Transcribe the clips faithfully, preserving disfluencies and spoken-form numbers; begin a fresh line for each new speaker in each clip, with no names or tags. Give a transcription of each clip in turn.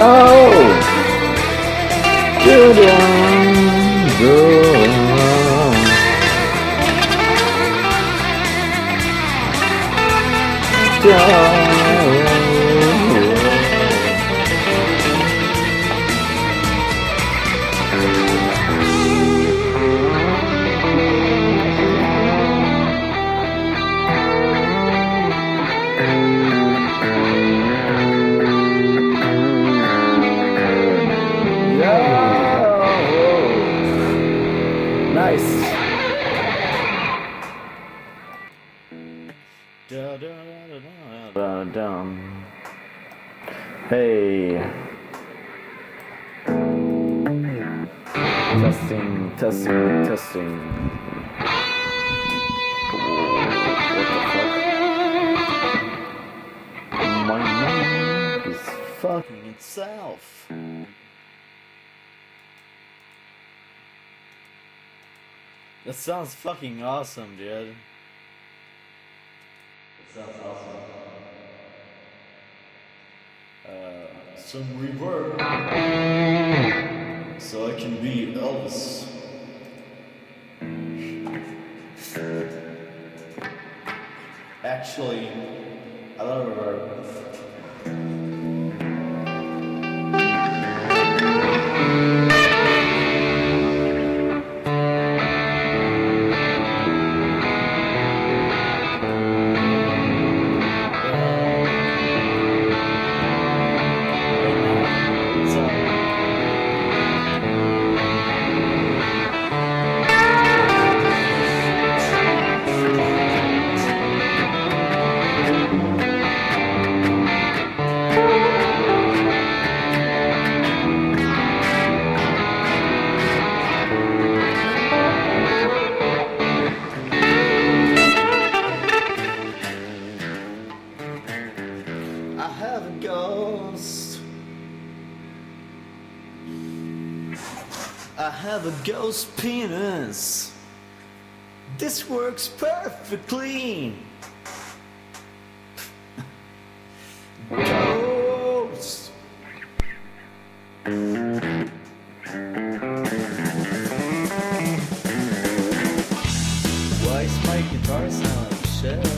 Hey. Testing, testing, testing. What the fuck? My mind is fucking itself. That sounds fucking awesome, dude. That sounds awesome. Uh, some reverb, so I can be Elvis. Actually, I love reverb. I have a ghost penis. This works perfectly. Ghost. Why is my guitar sound like shit?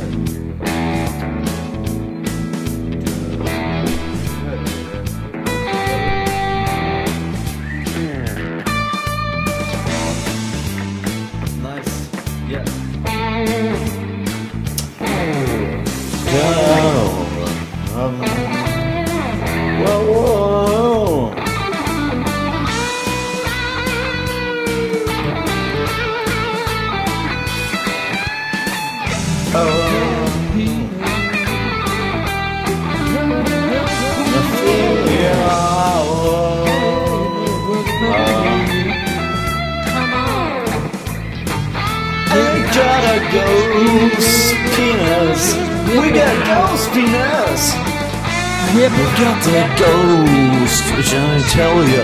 Ghost penis. We got ghost penis. We got that ghost, which I tell ya.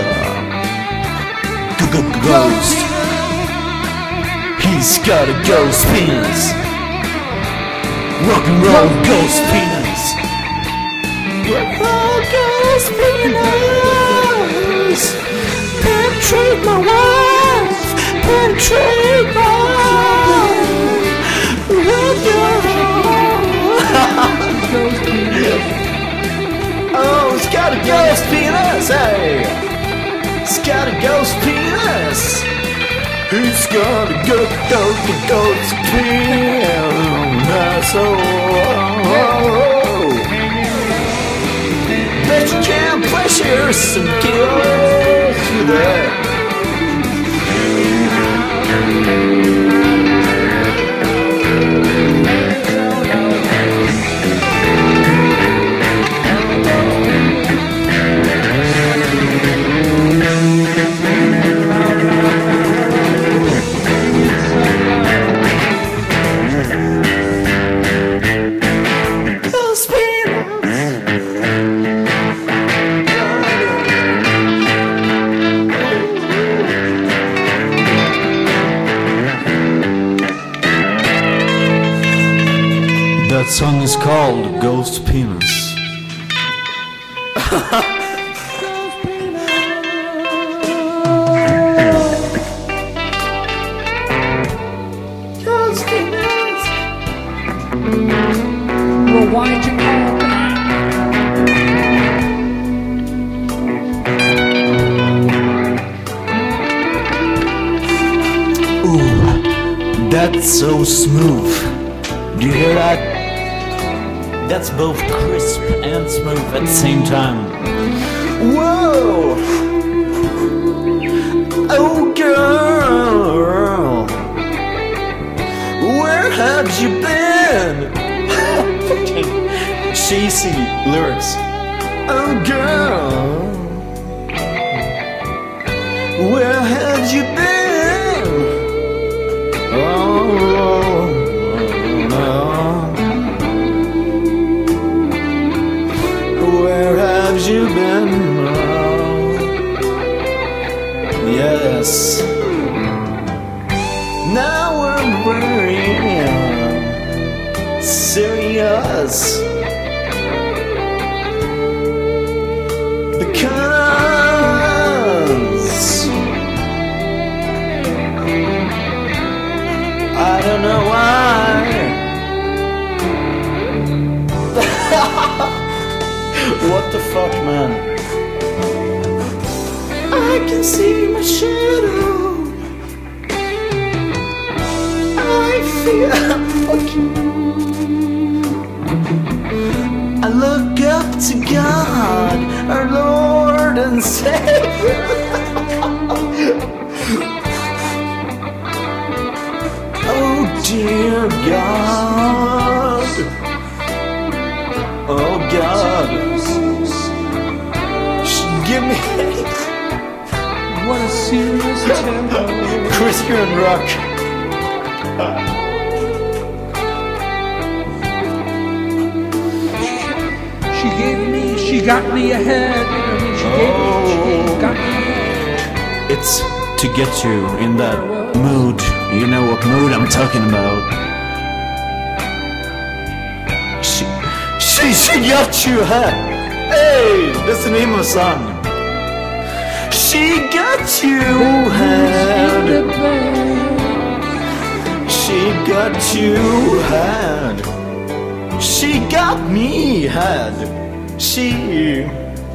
Ghost. He's got a ghost penis. Rock and roll ghost penis. Rock and roll ghost penis. Penetrate my wife. Penetrate my wife. Oh, it's got a ghost penis, hey! It's got a ghost penis! It's got a go go go ghost penis! Oh, bet you can't pressure some kills with that. That song is called Ghost Penis.
why'd you call back?
Ooh, that's so smooth. Do you hear that? That's both crisp and smooth at the same time. Whoa! Oh girl, where have you been? Cheesy lyrics. Oh girl, where have you been? Oh, oh, where have you been? Yes. Now we're very serious because I don't know why. What the fuck, man? I can see my shadow. I feel I look up to God, our Lord and Savior. Oh dear God. Oh God. Give me
What a serious tempo.
Christian rock.
She gave me, she got me ahead. She gave me, she got me ahead.
It's to get you in that mood. You know what mood I'm talking about. She, she, she got you ahead. Hey, that's the name of the song. She got you ahead. She got you ahead. She got me had. She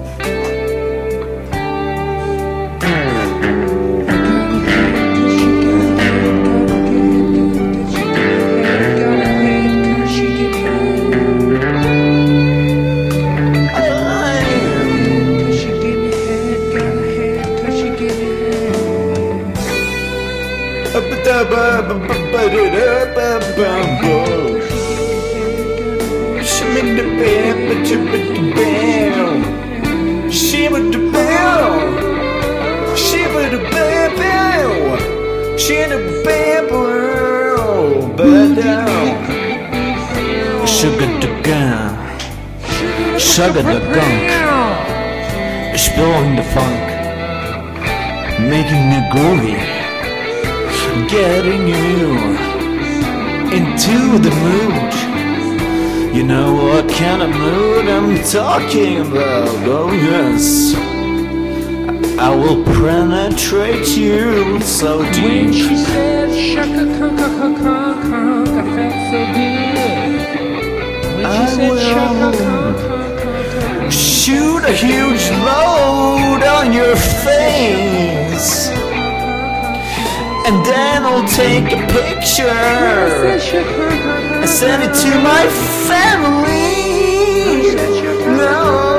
She make the bell, but you make the bell. She make the bell. She make the bell, bell. She the bell, bell down. Sugar the gun, sugar the gunk, exploring the funk, making it groovy, getting you into the mood. You know what kind of mood I'm talking about. Oh yes, I will penetrate you so deep.
When she said shaka conk conk conk conk, I felt so good. When she
I
said
will
shaka conk conk conk,
shoot a huge load on your face, and then I'll take a picture and send it to my family. No.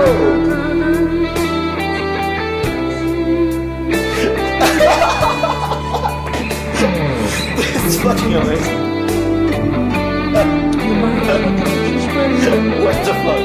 It's fucking amazing. What the fuck?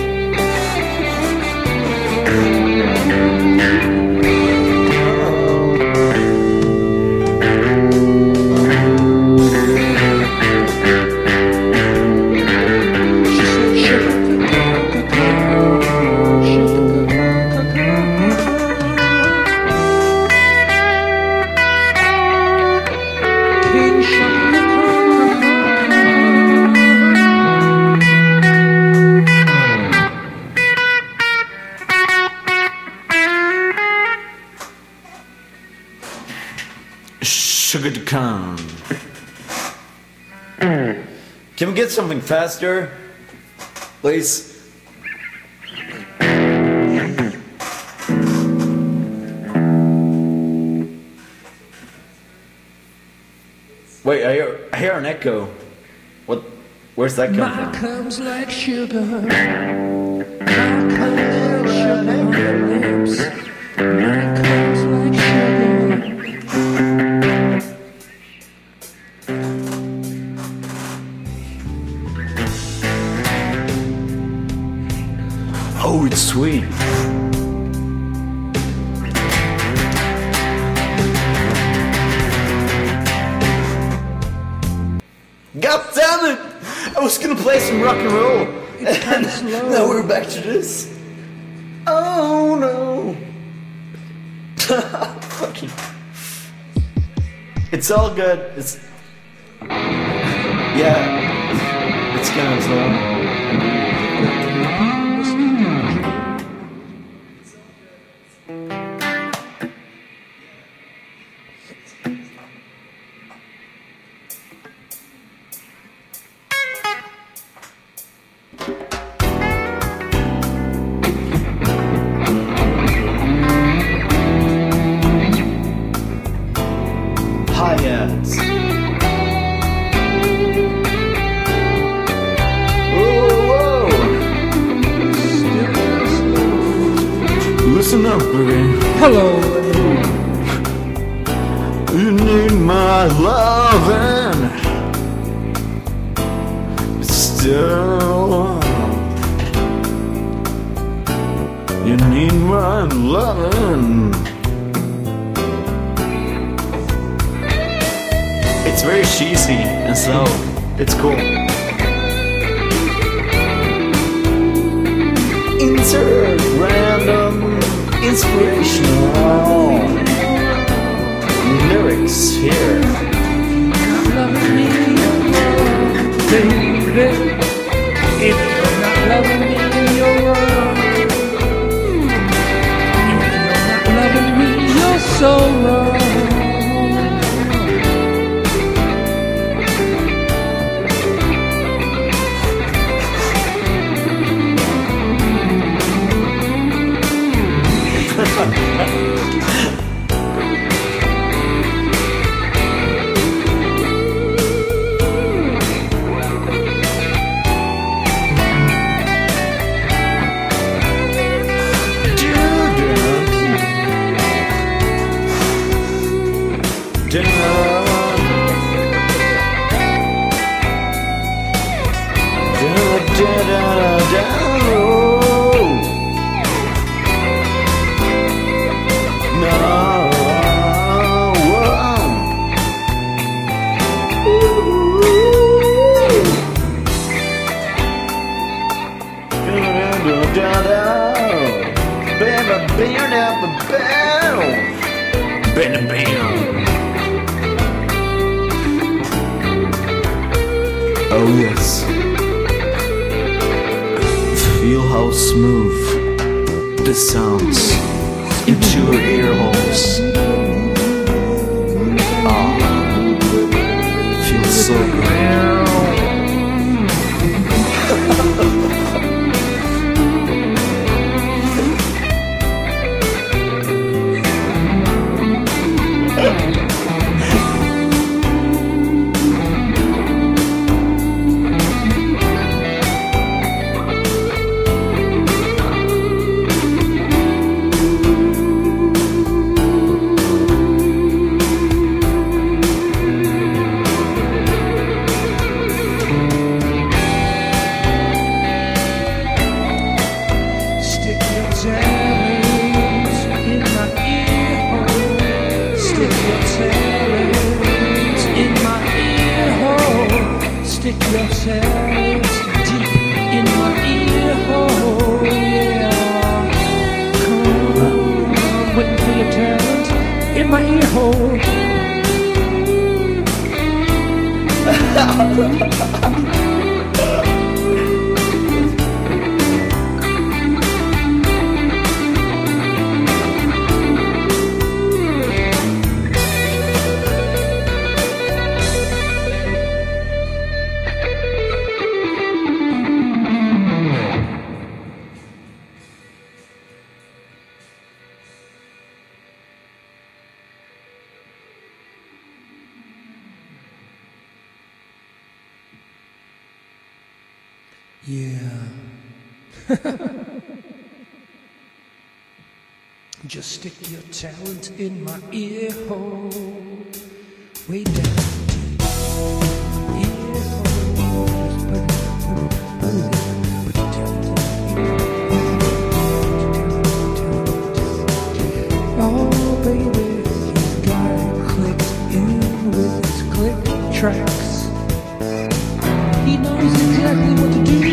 Sugar to come. Can we get something faster? Please. Wait, I hear, I hear an echo. What? Where's that coming
My
from?
comes like sugar. My comes like sugar on your lips. My comes like sugar.
Oh, it's sweet. God damn it! I was gonna play some rock and roll.
It's kinda slow.
Now we're back to this. Oh no. Fucking. It's all good. It's. Yeah. It's kind of slow. Hi-hats. Whoa, whoa. Listen up, baby.
Hello.
You need my loving. Still, you need my loving. It's very cheesy and slow. It's cool. Insert random inspirational lyrics here.
Loving me, baby. If you're not loving me, you're wrong. If you're not loving me, you're so wrong.
Oh yes. Feel how smooth this sounds into your ear holes. Ah, feels so good.
Stick yourselves deep in my ear hole, yeah. Come on, waiting for your turns in my ear hole. Yeah. Just stick your talent in my ear hole, way down deep. Ear hole. Just put it, put it, put it, put it down to the ear. Oh, baby, he's got it clicked in with his click tracks. He knows exactly what to do.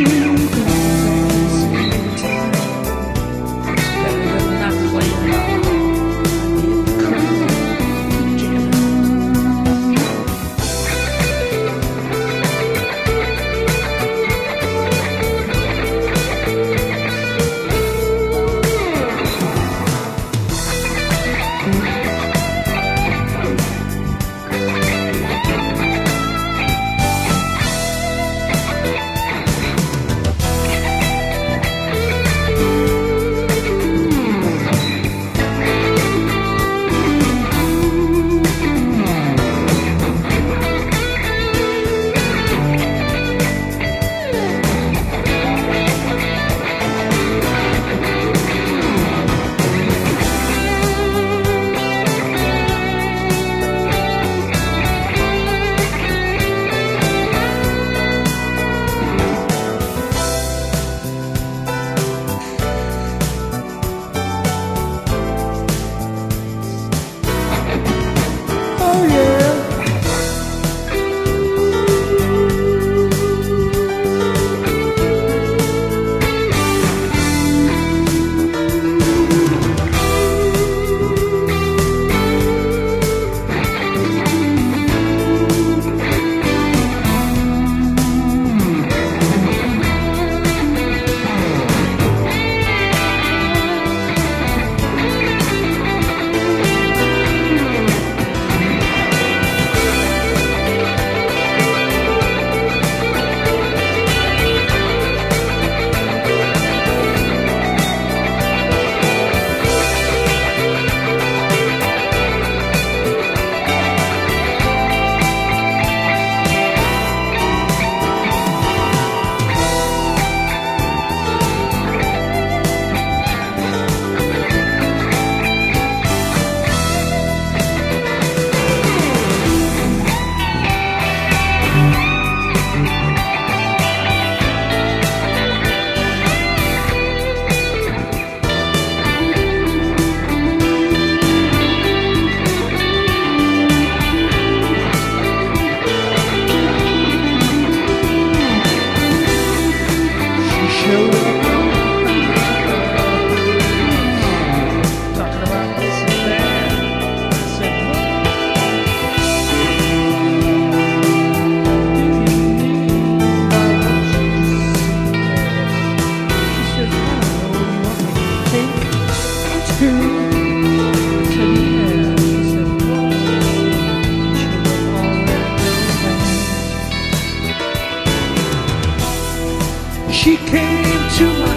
She came to my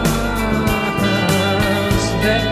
house that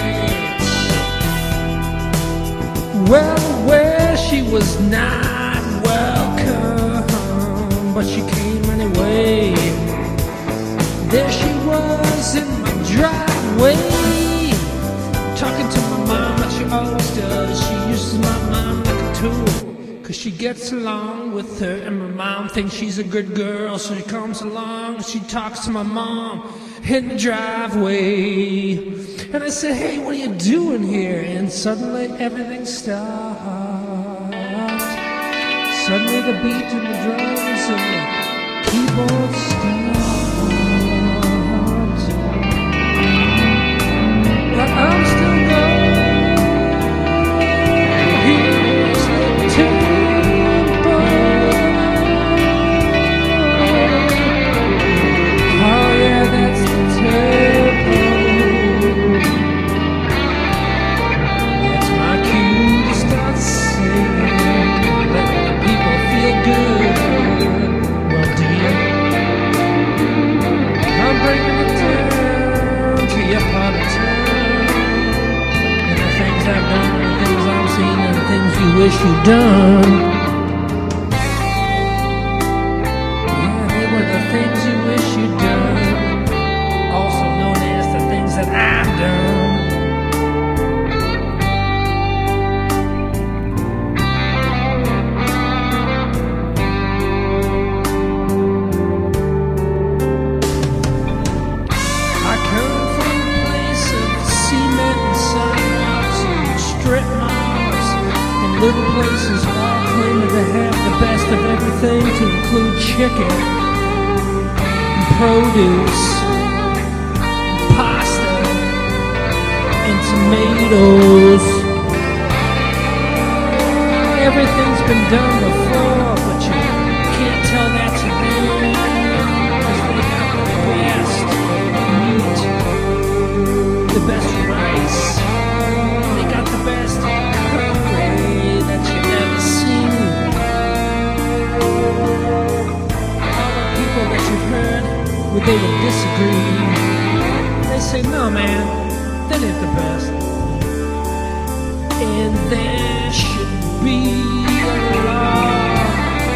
night. Well, where she was not welcome, but she came anyway. There she was in my driveway, talking to my mom like she always does. She uses my mom like a tool, cause she gets along with her, and my mom thinks she's a good girl. So she comes along, she talks to my mom in the driveway. And I say, hey, what are you doing here? And suddenly everything stops. Suddenly the beat and the drums and the keyboard stops. But I'm still going. Here's the tempo. Oh yeah, that's the tempo. That's my cue to start singing, letting the people feel good. Well, do you? I'm bringing it down to your part of town. I've done, the things I've seen, and the things you wish you'd done. Yeah, they were the things you wish you chicken, and produce, and pasta, and tomatoes. Everything's been done before, but you can't tell that to them, because they got the best meat, the best rice, they got the best curry that you've ever seen. All the people that you've heard where they would disagree, they say, no man, that ain't the best. And there should be a law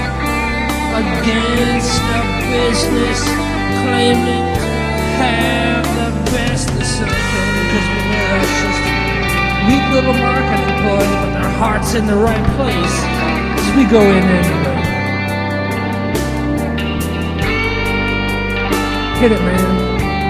against a business claiming to have the best of something, because we know that's just a weak little marketing ploy, but their heart's in the right place, as we go in anyway. Hit it, man.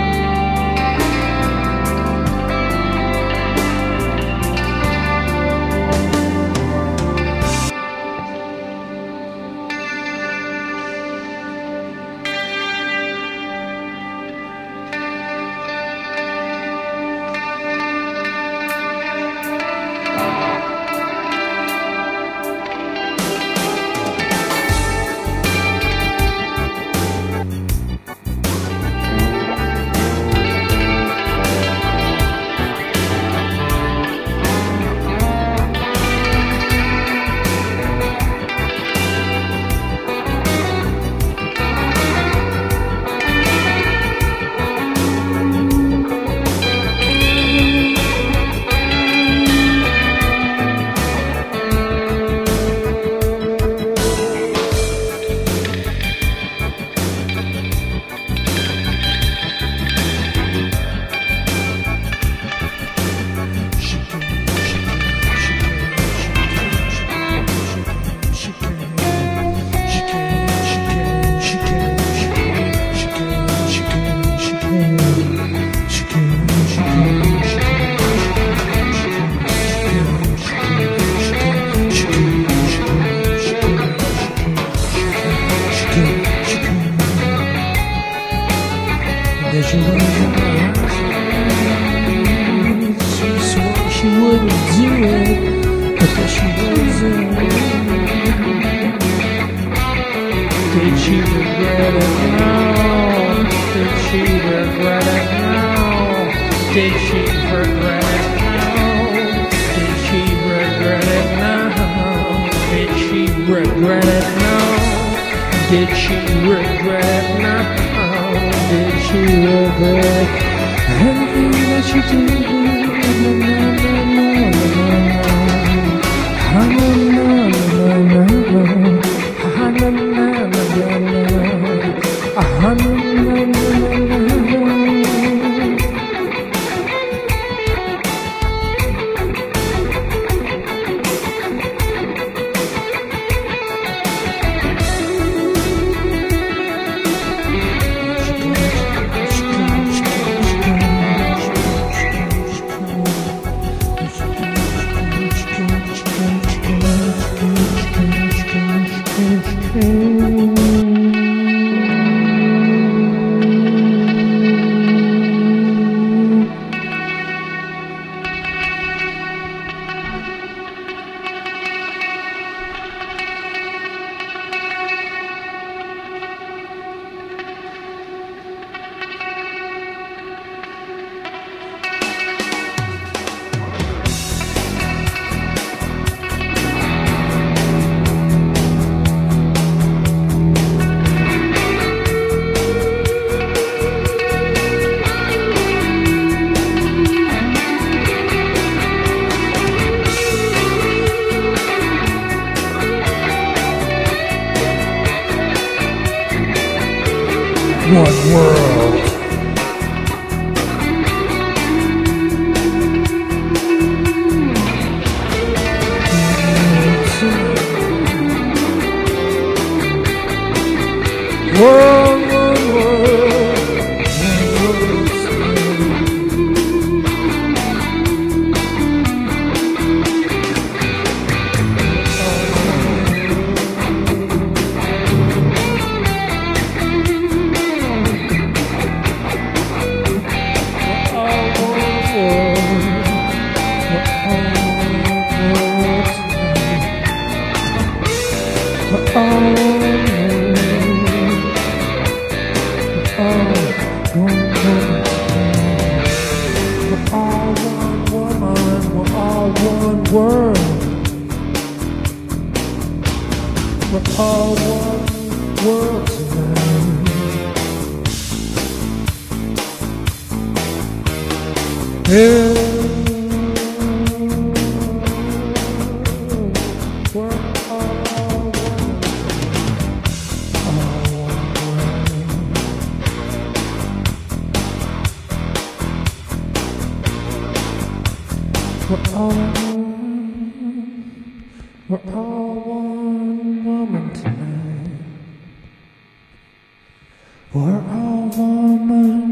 There she was in my house. She swore she wouldn't do it, but there she wasn't. Did she regret it now? Did she regret it now? Did she regret it now? Did she regret it now? Did she regret it now? Did she regret it now? Did she regret anything that she did? One world. One, one world. Yeah. We're all We're all, we're all one woman tonight. We're all woman.